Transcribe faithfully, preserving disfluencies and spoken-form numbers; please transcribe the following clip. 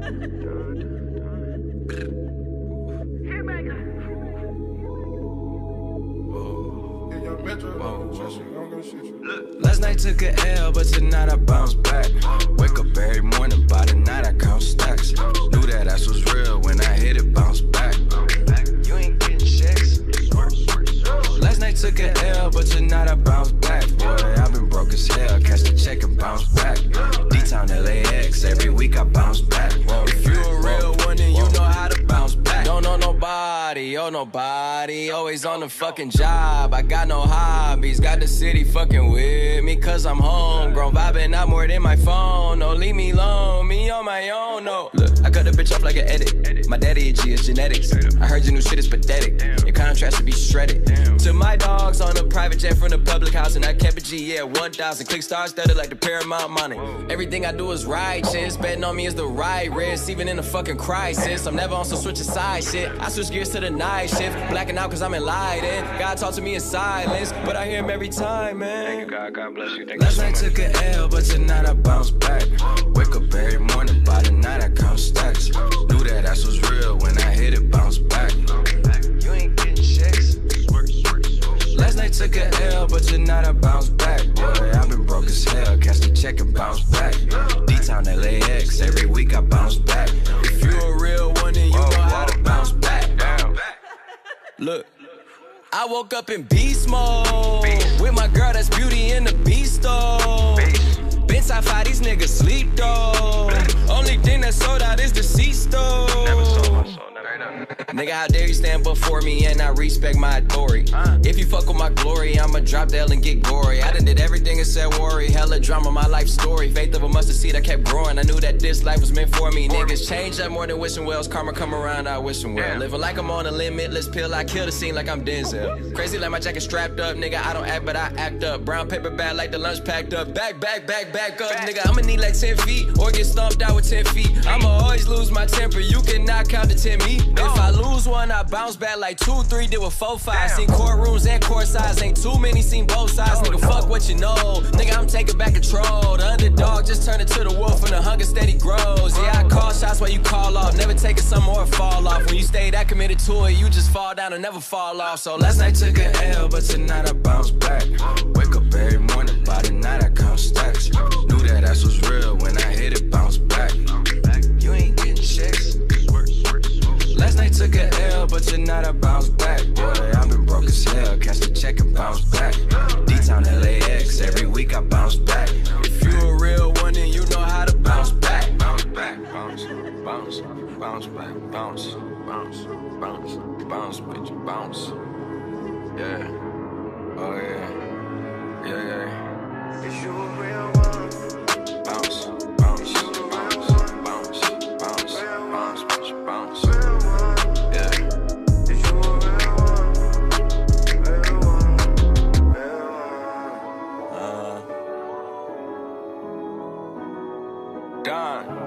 Last night took a L, but tonight I bounce back. Wake up every morning, by the night I count stacks. Knew that ass was real when I hit it, bounce back. You ain't getting checks. Last night took a L, but tonight I bounce back. Boy, I've been broke as hell, catch the check and bounce back. D-Town L A X, every week I bounce back. If you a real one, then you know how to bounce back. Don't know nobody, oh nobody, always on the fucking job. I got no hobbies, got the city fucking with me, cause I'm homegrown, vibing out more than my phone. No, leave me alone, me on my own, no. Look, I cut the bitch off like an edit. My daddy a G, it's genetics. I heard your new shit is pathetic. Your contrast should be shredded. To my dogs on a private jet from the public house, and I kept a G, yeah, one thousand. Click stars studded like the Paramount money. Everything I do is righteous, betting on me is the right risk, even in a fucking crisis. I'm never on some switch side shit. I switch gears to the night shift, blacking out cause I'm enlightened. God talk to me in silence, but I hear him every time, man. Thank you, God. God bless you. Thank Last you so night much. Took an L, but tonight I bounce back. Wake up every morning, by the night I count stacks. Knew that ass was real when I hit it, bounce back. You ain't getting checks. Last night took an L, but tonight I bounce back. Boy, I've been broke as hell, catch the check and bounce back. D-Town L A X, every week I bounce back. If you a real one, then you know how to bounce back. Look, I woke up in beast mode beast. With my girl that's Beauty in the Beast though. Been top five, these niggas sleep though. Only thing that's sold out is the seats though. Never sold my soul, never done. Nigga, how dare you stand before me and I respect my authority. uh. If you fuck with my glory, I'ma drop the L and get gory. I done did everything and said worry. Hella drama, my life story. Faith of a mustard seed, I kept growing. I knew that this life was meant for me. Niggas change up more than wishing wells. Karma come around, I wishing well. Yeah. Living like I'm on a limitless pill, I kill the scene like I'm Denzel. Crazy like my jacket strapped up, nigga, I don't act but I act up. Brown paper bag like the lunch packed up. Back, back, back, back up, back. Nigga, I'ma need like ten feet or get stomped out with ten feet. I'ma always lose my temper, you cannot count to ten me. No. If I lose one, I bounce back like two, three, did with four, five. Damn. Seen courtrooms and court sides, ain't too many, seen both sides. No, nigga, no. Fuck what you know, nigga, I'm taking back control. The underdog just turned into the wolf and the hunger steady grows. Yeah, I call shots while you call off, never taking some more fall off. When you stay that committed to it, you just fall down and never fall off. So last night took an L, but tonight I bounce back. Wake up every morning, by the night I count stacks. Knew that ass was real when I hit it, bounce back. You ain't getting checks. Last night took an L, but tonight I bounce back. Boy, I've been broke as hell, catch the check and bounce back. D-Town L A X, every week I bounce back. If you a real one, then you know how to bounce back. Bounce back, bounce, bounce, bounce back, bounce, bounce, bounce, bounce, bitch, bounce. Yeah, oh yeah, yeah, yeah. Is you a real one? Bounce, bounce, bounce, bounce, bounce, bounce, bitch, bounce. Yeah. Is you a real one? Real one, real one. Uh. Done.